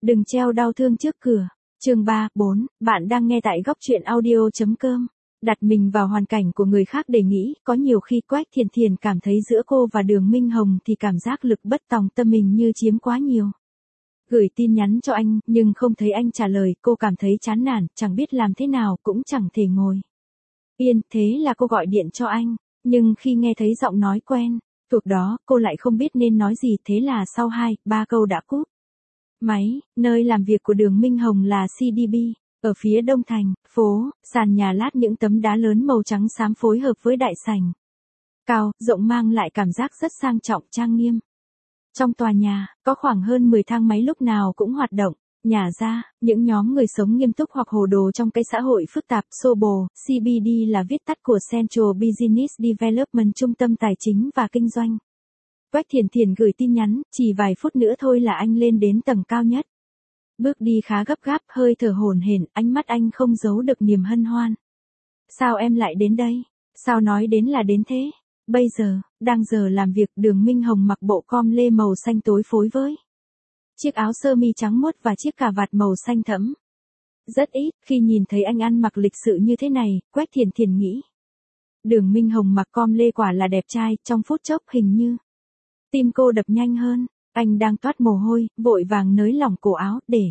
Đừng treo đau thương trước cửa. Chương 3, 4, bạn đang nghe tại góc truyện audio.com. Đặt mình vào hoàn cảnh của người khác để nghĩ, có nhiều khi Quách Thiền Thiền cảm thấy giữa cô và Đường Minh Hồng thì cảm giác lực bất tòng tâm mình như chiếm quá nhiều. Gửi tin nhắn cho anh, nhưng không thấy anh trả lời, cô cảm thấy chán nản, chẳng biết làm thế nào, cũng chẳng thể ngồi yên, thế là cô gọi điện cho anh, nhưng khi nghe thấy giọng nói quen thuộc đó, cô lại không biết nên nói gì, thế là sau 2-3 câu đã cúp máy. Nơi làm việc của Đường Minh Hồng là CDB, ở phía đông thành phố, sàn nhà lát những tấm đá lớn màu trắng xám phối hợp với đại sảnh cao, rộng mang lại cảm giác rất sang trọng trang nghiêm. Trong tòa nhà, có khoảng hơn 10 thang máy lúc nào cũng hoạt động. Nhà ra, những nhóm người sống nghiêm túc hoặc hồ đồ trong cái xã hội phức tạp, xô bồ. CBD là viết tắt của Central Business Development, trung tâm tài chính và kinh doanh. Quách Thiền Thiền gửi tin nhắn, chỉ vài phút nữa thôi là anh lên đến tầng cao nhất. Bước đi khá gấp gáp, hơi thở hổn hển, ánh mắt anh không giấu được niềm hân hoan. Sao em lại đến đây? Sao nói đến là đến thế? Bây giờ, đang giờ làm việc. Đường Minh Hồng mặc bộ com lê màu xanh tối phối với chiếc áo sơ mi trắng muốt và chiếc cà vạt màu xanh thẫm. Rất ít khi nhìn thấy anh ăn mặc lịch sự như thế này, Quách Thiền Thiền nghĩ. Đường Minh Hồng mặc com lê quả là đẹp trai, trong phút chốc hình như tim cô đập nhanh hơn. Anh đang toát mồ hôi, vội vàng nới lỏng cổ áo, để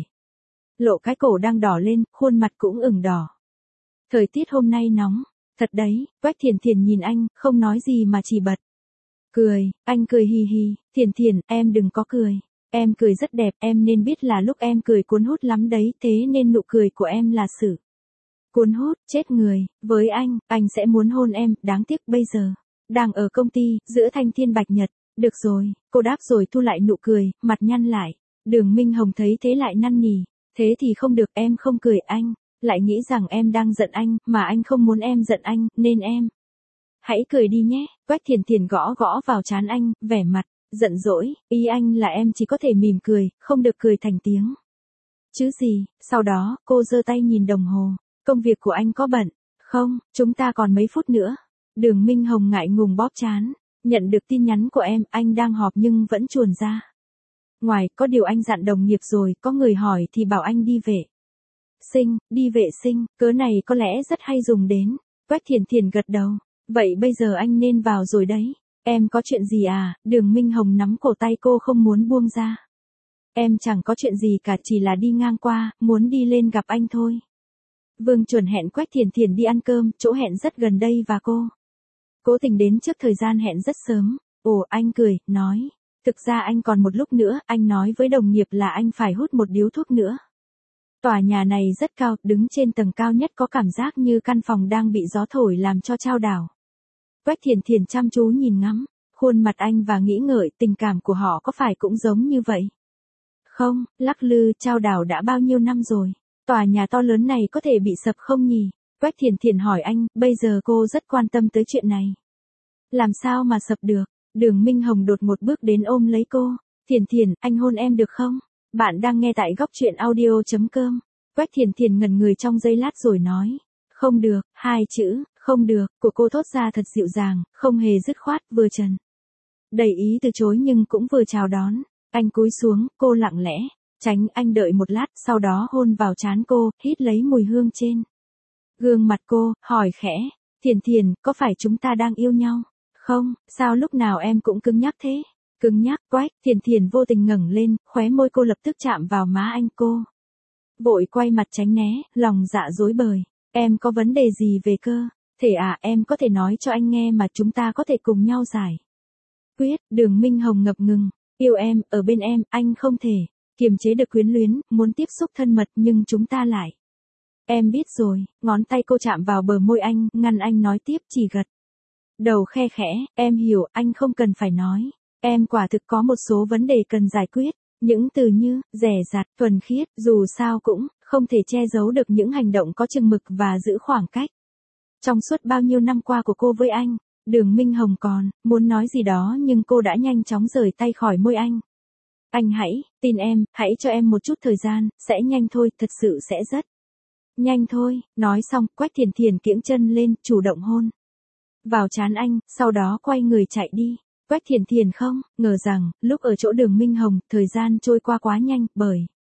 lộ cái cổ đang đỏ lên, khuôn mặt cũng ửng đỏ. Thời tiết hôm nay nóng, thật đấy. Quách Thiền Thiền nhìn anh, không nói gì mà chỉ bật cười. Anh cười hì hì. Thiền Thiền, em đừng có cười. Em cười rất đẹp, em nên biết là lúc em cười cuốn hút lắm đấy, thế nên nụ cười của em là sự cuốn hút, chết người. Với anh sẽ muốn hôn em, đáng tiếc bây giờ đang ở công ty, giữa thanh thiên bạch nhật. Được rồi, cô đáp rồi thu lại nụ cười, mặt nhăn lại. Đường Minh Hồng thấy thế lại năn nỉ. Thế thì không được, em không cười, anh lại nghĩ rằng em đang giận anh, mà anh không muốn em giận anh, nên em hãy cười đi nhé. Quách Thiền Thiền gõ gõ vào trán anh, vẻ mặt giận dỗi. Ý anh là em chỉ có thể mỉm cười, không được cười thành tiếng chứ gì. Sau đó, cô giơ tay nhìn đồng hồ. Công việc của anh có bận không? Chúng ta còn mấy phút nữa. Đường Minh Hồng ngại ngùng bóp trán. Nhận được tin nhắn của em, anh đang họp nhưng vẫn chuồn ra ngoài, có điều anh dặn đồng nghiệp rồi, có người hỏi thì bảo anh đi vệ sinh, cớ này có lẽ rất hay dùng đến. Quách Thiền Thiền gật đầu. Vậy bây giờ anh nên vào rồi đấy. Em có chuyện gì à? Đường Minh Hồng nắm cổ tay cô không muốn buông ra. Em chẳng có chuyện gì cả, chỉ là đi ngang qua, muốn đi lên gặp anh thôi. Vương Chuẩn hẹn Quách Thiền Thiền đi ăn cơm, chỗ hẹn rất gần đây và cô cố tình đến trước thời gian hẹn rất sớm. Ồ, anh cười, nói. Thực ra anh còn một lúc nữa, anh nói với đồng nghiệp là anh phải hút một điếu thuốc nữa. Tòa nhà này rất cao, đứng trên tầng cao nhất có cảm giác như căn phòng đang bị gió thổi làm cho chao đảo. Quách Thiền Thiền chăm chú nhìn ngắm khuôn mặt anh và nghĩ ngợi tình cảm của họ có phải cũng giống như vậy không? Lắc lư chao đảo đã bao nhiêu năm rồi. Tòa nhà to lớn này có thể bị sập không nhỉ? Quách Thiền Thiền hỏi anh, bây giờ cô rất quan tâm tới chuyện này. Làm sao mà sập được? Đường Minh Hồng đột một bước đến ôm lấy cô. Thiền Thiền, anh hôn em được không? Bạn đang nghe tại góc truyện audio.com. Quách Thiền Thiền ngẩn người trong giây lát rồi nói. Không được, 2 chữ, không được, của cô thốt ra thật dịu dàng, không hề dứt khoát, vừa trần đầy ý từ chối nhưng cũng vừa chào đón. Anh cúi xuống, cô lặng lẽ tránh anh, đợi một lát, sau đó hôn vào trán cô, hít lấy mùi hương trên gương mặt cô, hỏi khẽ. Thiền Thiền, có phải chúng ta đang yêu nhau không? Sao lúc nào em cũng cứng nhắc thế? Cứng nhắc? Quách Thiền Thiền vô tình ngẩng lên, khóe môi cô lập tức chạm vào má anh. Cô vội quay mặt tránh né, lòng dạ rối bời. Em có vấn đề gì về cơ thể à? Em có thể nói cho anh nghe mà, chúng ta có thể cùng nhau giải quyết. Đường Minh Hồng ngập ngừng. Yêu em, ở bên em, anh không thể kiềm chế được quyến luyến, muốn tiếp xúc thân mật nhưng chúng ta lại. Em biết rồi. Ngón tay cô chạm vào bờ môi anh, ngăn anh nói tiếp, chỉ gật đầu khe khẽ. Em hiểu, anh không cần phải nói. Em quả thực có một số vấn đề cần giải quyết. Những từ như dè dặt, thuần khiết, dù sao cũng không thể che giấu được những hành động có chừng mực và giữ khoảng cách trong suốt bao nhiêu năm qua của cô với anh. Đường Minh Hồng còn muốn nói gì đó nhưng cô đã nhanh chóng rời tay khỏi môi anh. Anh hãy tin em, hãy cho em một chút thời gian, sẽ nhanh thôi, thật sự sẽ rất nhanh thôi. Nói xong, Quách Thiền Thiền kiễng chân lên, chủ động hôn vào trán anh, sau đó quay người chạy đi. Quách Thiền Thiền không ngờ rằng, lúc ở chỗ Đường Minh Hồng, thời gian trôi qua quá nhanh, bởi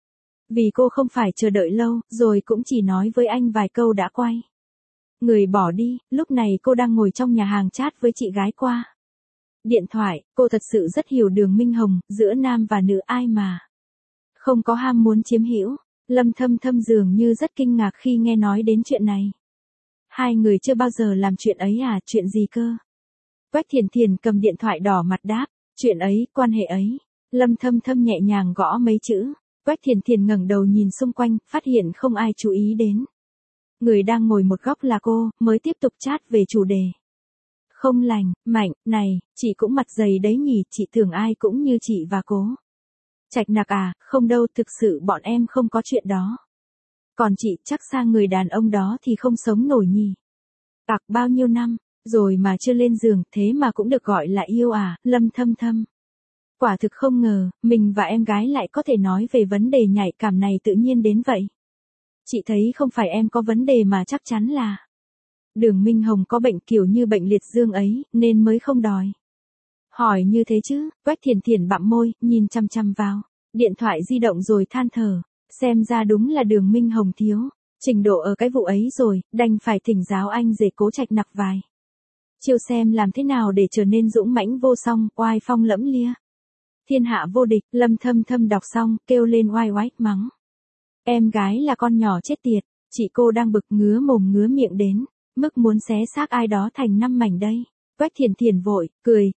Vì cô không phải chờ đợi lâu, rồi cũng chỉ nói với anh vài câu đã quay người bỏ đi, lúc này cô đang ngồi trong nhà hàng chat với chị gái qua điện thoại, cô thật sự rất hiểu Đường Minh Hồng, giữa nam và nữ ai mà không có ham muốn chiếm hữu. Lâm Thâm Thâm dường như rất kinh ngạc khi nghe nói đến chuyện này. Hai người chưa bao giờ làm chuyện ấy à, chuyện gì cơ? Quách Thiền Thiền cầm điện thoại đỏ mặt đáp, chuyện ấy, quan hệ ấy. Lâm Thâm Thâm nhẹ nhàng gõ mấy chữ. Quách Thiền Thiền ngẩng đầu nhìn xung quanh, phát hiện không ai chú ý đến. Người đang ngồi một góc là cô, mới tiếp tục chat về chủ đề. Không lành, Mạnh, này, chị cũng mặt dày đấy nhỉ, chị tưởng ai cũng như chị và Cố Trạch Nặc à, không đâu, thực sự bọn em không có chuyện đó. Còn chị chắc sang người đàn ông đó thì không sống nổi nhỉ. Bao nhiêu năm, rồi mà chưa lên giường, thế mà cũng được gọi là yêu à, Lâm Thâm Thâm. Quả thực không ngờ, mình và em gái lại có thể nói về vấn đề nhạy cảm này tự nhiên đến vậy. Chị thấy không phải em có vấn đề mà chắc chắn là Đường Minh Hồng có bệnh kiểu như bệnh liệt dương ấy, nên mới không đòi hỏi như thế chứ. Quách Thiền Thiền bặm môi, nhìn chăm chăm vào điện thoại di động rồi than thở, xem ra đúng là Đường Minh Hồng thiếu trình độ ở cái vụ ấy rồi, đành phải thỉnh giáo anh rể Cố Trạch Nặc vài chiêu xem làm thế nào để trở nên dũng mãnh vô song, oai phong lẫm lia, thiên hạ vô địch. Lâm Thâm Thâm đọc xong, kêu lên oai oái mắng. Em gái là con nhỏ chết tiệt, chị cô đang bực ngứa mồm ngứa miệng đến mức muốn xé xác ai đó thành 5 mảnh đây. Quách Thiền Thiền vội cười,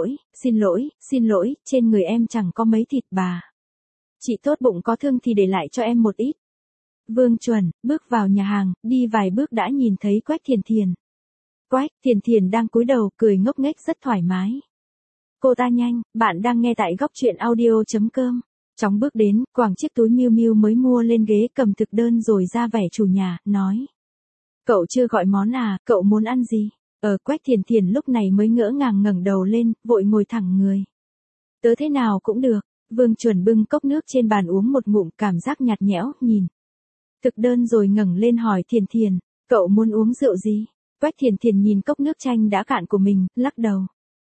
xin lỗi, trên người em chẳng có mấy thịt bà. Chị tốt bụng có thương thì để lại cho em một ít. Vương Chuẩn bước vào nhà hàng, đi vài bước đã nhìn thấy Quách Thiền Thiền. Quách Thiền Thiền đang cúi đầu cười ngốc nghếch rất thoải mái. Cô ta nhanh, bạn đang nghe tại góc truyện audio.com. Chóng bước đến, quàng chiếc túi Miu Miu mới mua lên ghế cầm thực đơn rồi ra vẻ chủ nhà, nói. Cậu chưa gọi món à, cậu muốn ăn gì? Quách Thiền Thiền lúc này mới ngỡ ngàng ngẩng đầu lên, vội ngồi thẳng người. Tớ thế nào cũng được. Vương Chuẩn bưng cốc nước trên bàn uống một ngụm, cảm giác nhạt nhẽo, nhìn thực đơn rồi ngẩng lên hỏi Thiền Thiền, cậu muốn uống rượu gì? Quách Thiền Thiền nhìn cốc nước chanh đã cạn của mình, lắc đầu.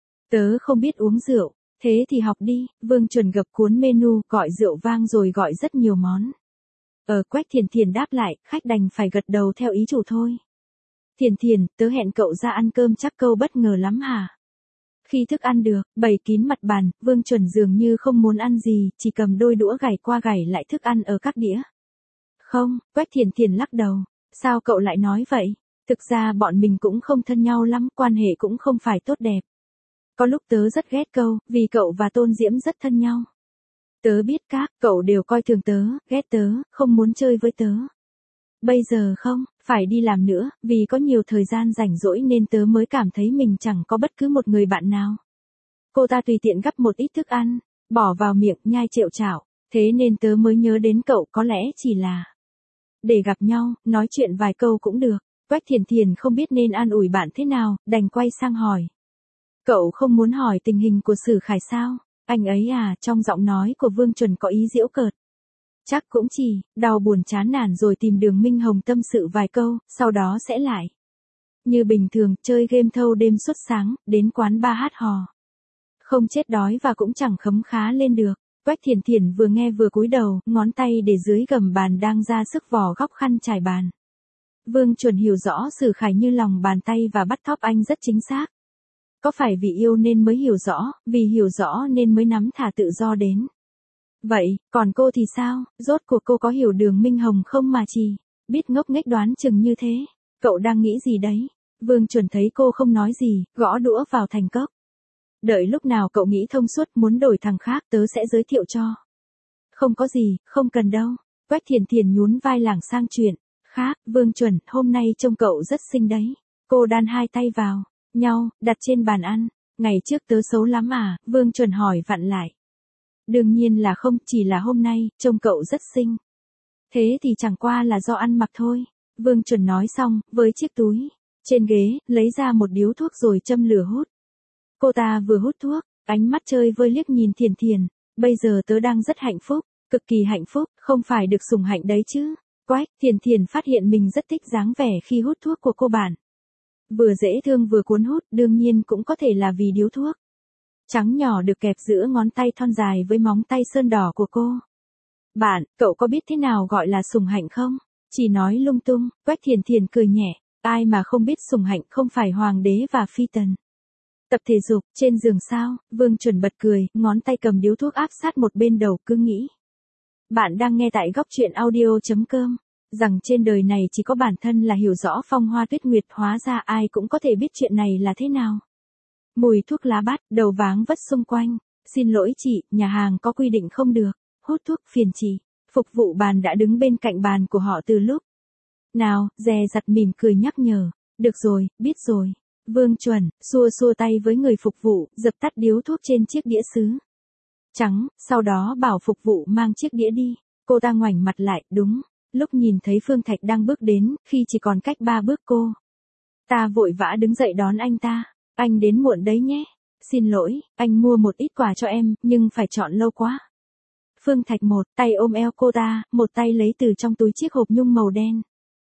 Tớ không biết uống rượu, thế thì học đi. Vương Chuẩn gập cuốn menu, gọi rượu vang rồi gọi rất nhiều món. Quách Thiền Thiền đáp lại, khách đành phải gật đầu theo ý chủ thôi. Thiền Thiền, tớ hẹn cậu ra ăn cơm chắc cậu bất ngờ lắm hả? Khi thức ăn được, bày kín mặt bàn, Vương Chuẩn dường như không muốn ăn gì, chỉ cầm đôi đũa gảy qua gảy lại thức ăn ở các đĩa. Không, Quách Thiền Thiền lắc đầu. Sao cậu lại nói vậy? Thực ra bọn mình cũng không thân nhau lắm, quan hệ cũng không phải tốt đẹp. Có lúc tớ rất ghét cậu, vì cậu và Tôn Diễm rất thân nhau. Tớ biết các cậu đều coi thường tớ, ghét tớ, không muốn chơi với tớ. Bây giờ không, phải đi làm nữa, vì có nhiều thời gian rảnh rỗi nên tớ mới cảm thấy mình chẳng có bất cứ một người bạn nào. Cô ta tùy tiện gắp một ít thức ăn, bỏ vào miệng nhai trệu chảo, thế nên tớ mới nhớ đến cậu, có lẽ chỉ là để gặp nhau, nói chuyện vài câu cũng được. Quách Thiền Thiền không biết nên an ủi bạn thế nào, đành quay sang hỏi. Cậu không muốn hỏi tình hình của Sử Khải sao? Anh ấy à, trong giọng nói của Vương Chuẩn có ý giễu cợt. Chắc cũng chỉ, đau buồn chán nản rồi tìm Đường Minh Hồng tâm sự vài câu, sau đó sẽ lại. Như bình thường, chơi game thâu đêm suốt sáng, đến quán bar hát hò. Không chết đói và cũng chẳng khấm khá lên được. Quách Thiền Thiền vừa nghe vừa cúi đầu, ngón tay để dưới gầm bàn đang ra sức vò góc khăn trải bàn. Vương Chuẩn hiểu rõ Sử Khải như lòng bàn tay và bắt thóp anh rất chính xác. Có phải vì yêu nên mới hiểu rõ, vì hiểu rõ nên mới nắm thả tự do đến. Vậy, còn cô thì sao, rốt cuộc cô có hiểu Đường Minh Hồng không mà chỉ biết ngốc nghếch đoán chừng như thế? Cậu đang nghĩ gì đấy? Vương Chuẩn thấy cô không nói gì, gõ đũa vào thành cốc. Đợi lúc nào cậu nghĩ thông suốt muốn đổi thằng khác tớ sẽ giới thiệu cho. Không có gì, không cần đâu. Quách Thiền Thiền nhún vai lảng sang chuyện khác. Vương Chuẩn, hôm nay trông cậu rất xinh đấy. Cô đan hai tay vào nhau, đặt trên bàn ăn. Ngày trước tớ xấu lắm à? Vương Chuẩn hỏi vặn lại. Đương nhiên là không, chỉ là hôm nay, trông cậu rất xinh. Thế thì chẳng qua là do ăn mặc thôi. Vương Chuẩn nói xong, với chiếc túi trên ghế, lấy ra một điếu thuốc rồi châm lửa hút. Cô ta vừa hút thuốc, ánh mắt chơi vơi liếc nhìn Thiền Thiền. Bây giờ tớ đang rất hạnh phúc, cực kỳ hạnh phúc, không phải được sủng hạnh đấy chứ. Quách, Thiền Thiền phát hiện mình rất thích dáng vẻ khi hút thuốc của cô bạn. Vừa dễ thương vừa cuốn hút, đương nhiên cũng có thể là vì điếu thuốc trắng nhỏ được kẹp giữa ngón tay thon dài với móng tay sơn đỏ của cô. Bạn, cậu có biết thế nào gọi là sủng hạnh không? Chỉ nói lung tung, Quách Thiền Thiền cười nhẹ, ai mà không biết sủng hạnh không phải hoàng đế và phi tần. Tập thể dục, trên giường sao, Vương Chuẩn bật cười, ngón tay cầm điếu thuốc áp sát một bên đầu cứ nghĩ. Bạn đang nghe tại góc truyện audio.com, rằng trên đời này chỉ có bản thân là hiểu rõ phong hoa tuyết nguyệt, hóa ra ai cũng có thể biết chuyện này là thế nào. Mùi thuốc lá bát, đầu váng vất xung quanh, xin lỗi chị, nhà hàng có quy định không được, hút thuốc phiền chị, phục vụ bàn đã đứng bên cạnh bàn của họ từ lúc. Nào, dè dặt mỉm cười nhắc nhở, được rồi, biết rồi. Vương Chuẩn, xua xua tay với người phục vụ, dập tắt điếu thuốc trên chiếc đĩa sứ trắng, sau đó bảo phục vụ mang chiếc đĩa đi. Cô ta ngoảnh mặt lại, đúng, lúc nhìn thấy Phương Thạch đang bước đến, khi chỉ còn cách 3 bước cô. Ta vội vã đứng dậy đón anh ta, anh đến muộn đấy nhé. Xin lỗi, anh mua một ít quà cho em, nhưng phải chọn lâu quá. Phương Thạch một tay ôm eo cô ta, một tay lấy từ trong túi chiếc hộp nhung màu đen.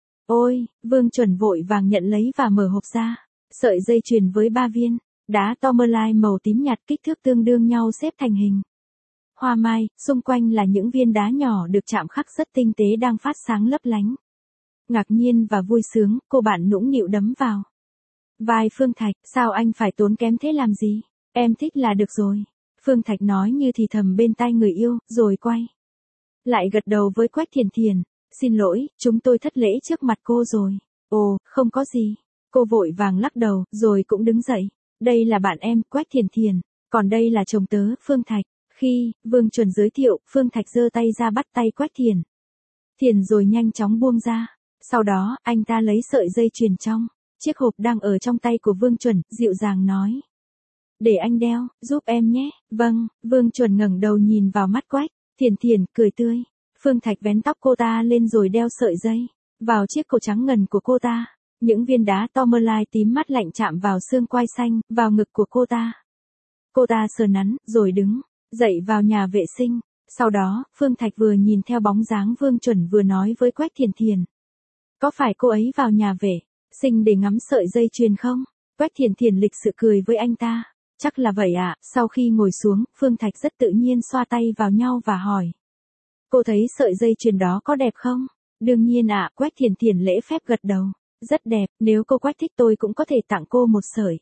Ôi, Vương Chuẩn vội vàng nhận lấy và mở hộp ra. Sợi dây chuyền với 3 viên, đá tourmaline màu tím nhạt kích thước tương đương nhau xếp thành hình hoa mai, xung quanh là những viên đá nhỏ được chạm khắc rất tinh tế đang phát sáng lấp lánh. Ngạc nhiên và vui sướng, cô bạn nũng nịu đấm vào vai Phương Thạch, sao anh phải tốn kém thế làm gì? Em thích là được rồi. Phương Thạch nói như thì thầm bên tai người yêu, rồi quay lại gật đầu với Quách Thiền Thiền. Xin lỗi, chúng tôi thất lễ trước mặt cô rồi. Ồ, không có gì. Cô vội vàng lắc đầu, rồi cũng đứng dậy. Đây là bạn em, Quách Thiền Thiền. Còn đây là chồng tớ, Phương Thạch. Khi Vương Chuẩn giới thiệu, Phương Thạch giơ tay ra bắt tay Quách Thiền Thiền rồi nhanh chóng buông ra. Sau đó, anh ta lấy sợi dây chuyền trong chiếc hộp đang ở trong tay của Vương Chuẩn, dịu dàng nói. Để anh đeo, giúp em nhé. Vâng, Vương Chuẩn ngẩng đầu nhìn vào mắt Quách Thiền Thiền, cười tươi. Phương Thạch vén tóc cô ta lên rồi đeo sợi dây vào chiếc cổ trắng ngần của cô ta. Những viên đá tourmaline tím mắt lạnh chạm vào xương quai xanh, vào ngực của cô ta. Cô ta sờ nắn, rồi đứng dậy vào nhà vệ sinh. Sau đó, Phương Thạch vừa nhìn theo bóng dáng Vương Chuẩn vừa nói với Quách Thiền Thiền. Có phải cô ấy vào nhà vệ sinh để ngắm sợi dây chuyền không? Quách Thiền Thiền lịch sự cười với anh ta. Chắc là vậy ạ. Sau khi ngồi xuống, Phương Thạch rất tự nhiên xoa tay vào nhau và hỏi. Cô thấy sợi dây chuyền đó có đẹp không? Đương nhiên ạ, Quách Thiền Thiền lễ phép gật đầu. Rất đẹp, nếu cô Quách thích tôi cũng có thể tặng cô một sợi.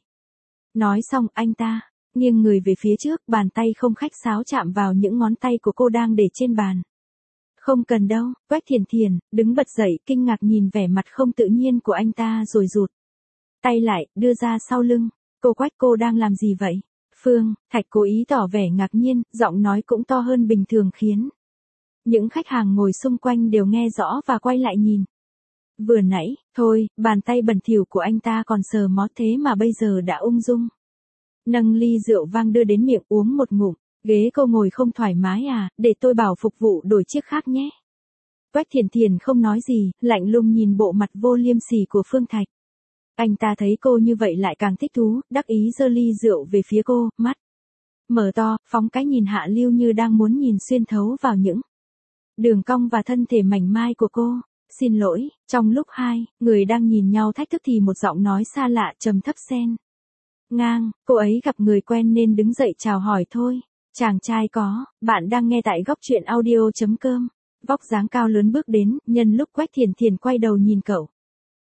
Nói xong, anh ta nghiêng người về phía trước, bàn tay không khách sáo chạm vào những ngón tay của cô đang để trên bàn. Không cần đâu, Quách Thiền Thiền đứng bật dậy, kinh ngạc nhìn vẻ mặt không tự nhiên của anh ta rồi rụt tay lại, đưa ra sau lưng. Cô Quách, cô đang làm gì vậy? Phương Thạch cố ý tỏ vẻ ngạc nhiên, giọng nói cũng to hơn bình thường khiến những khách hàng ngồi xung quanh đều nghe rõ và quay lại nhìn. Vừa nãy, thôi, bàn tay bẩn thỉu của anh ta còn sờ mó thế mà bây giờ đã ung dung nâng ly rượu vang đưa đến miệng uống một ngụm. Ghế cô ngồi không thoải mái à, để tôi bảo phục vụ đổi chiếc khác nhé. Quách Thiền Thiền không nói gì, lạnh lùng nhìn bộ mặt vô liêm sỉ của Phương Thạch. Anh ta thấy cô như vậy lại càng thích thú, đắc ý giơ ly rượu về phía cô, mắt mở to, phóng cái nhìn hạ lưu như đang muốn nhìn xuyên thấu vào những đường cong và thân thể mảnh mai của cô. Xin lỗi, trong lúc hai người đang nhìn nhau thách thức thì một giọng nói xa lạ trầm thấp xen ngang, cô ấy gặp người quen nên đứng dậy chào hỏi thôi. Chàng trai có, bạn đang nghe tại góc truyện audio.com. Vóc dáng cao lớn bước đến, nhân lúc Quách Thiền Thiền quay đầu nhìn cậu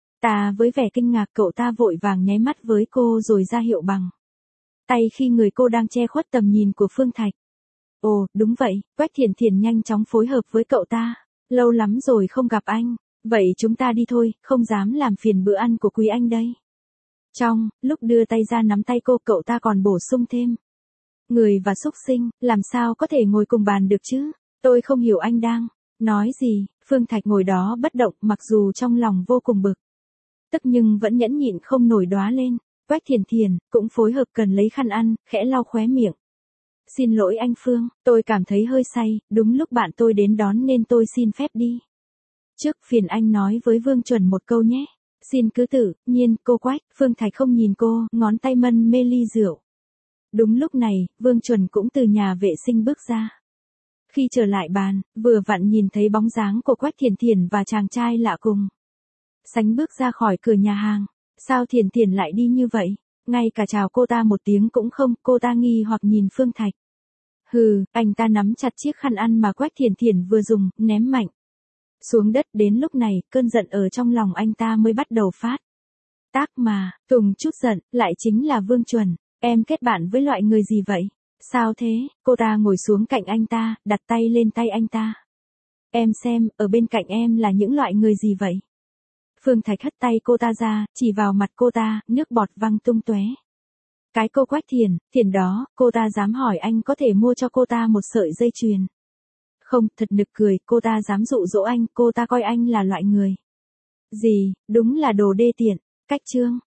ta với vẻ kinh ngạc, cậu ta vội vàng nháy mắt với cô rồi ra hiệu bằng tay khi người cô đang che khuất tầm nhìn của Phương Thạch. Ồ, đúng vậy, Quách Thiền Thiền nhanh chóng phối hợp với cậu ta. Lâu lắm rồi không gặp anh, vậy chúng ta đi thôi, không dám làm phiền bữa ăn của quý anh đây. Trong lúc đưa tay ra nắm tay cô, cậu ta còn bổ sung thêm. Người và xúc sinh, làm sao có thể ngồi cùng bàn được chứ? Tôi không hiểu anh đang nói gì. Phương Thạch ngồi đó bất động, mặc dù trong lòng vô cùng bực tức nhưng vẫn nhẫn nhịn không nổi đóa lên. Quách Thiền Thiền cũng phối hợp cần lấy khăn ăn, khẽ lau khóe miệng. Xin lỗi anh Phương, tôi cảm thấy hơi say, đúng lúc bạn tôi đến đón nên tôi xin phép đi trước, phiền anh nói với Vương Chuẩn một câu nhé. Xin cứ tự nhiên, cô Quách. Phương Thạch không nhìn cô, ngón tay mân mê ly rượu. Đúng lúc này, Vương Chuẩn cũng từ nhà vệ sinh bước ra. Khi trở lại bàn, vừa vặn nhìn thấy bóng dáng của Quách Thiền Thiền và chàng trai lạ cùng sánh bước ra khỏi cửa nhà hàng. Sao Thiền Thiền lại đi như vậy? Ngay cả chào cô ta một tiếng cũng không, cô ta nghi hoặc nhìn Phương Thạch. Hừ, anh ta nắm chặt chiếc khăn ăn mà Quách Thiền Thiền vừa dùng, ném mạnh xuống đất. Đến lúc này, cơn giận ở trong lòng anh ta mới bắt đầu phát tác mà. Tùng chút giận, lại chính là Vương Chuẩn. Em kết bạn với loại người gì vậy? Sao thế? Cô ta ngồi xuống cạnh anh ta, đặt tay lên tay anh ta. Em xem, ở bên cạnh em là những loại người gì vậy? Phương Thạch hất tay cô ta ra, chỉ vào mặt cô ta, nước bọt văng tung tóe. Cái cô Quách Thiền đó, cô ta dám hỏi anh có thể mua cho cô ta một sợi dây chuyền. Không, thật nực cười, cô ta dám dụ dỗ anh, cô ta coi anh là loại người gì, đúng là đồ đê tiện. Cách chương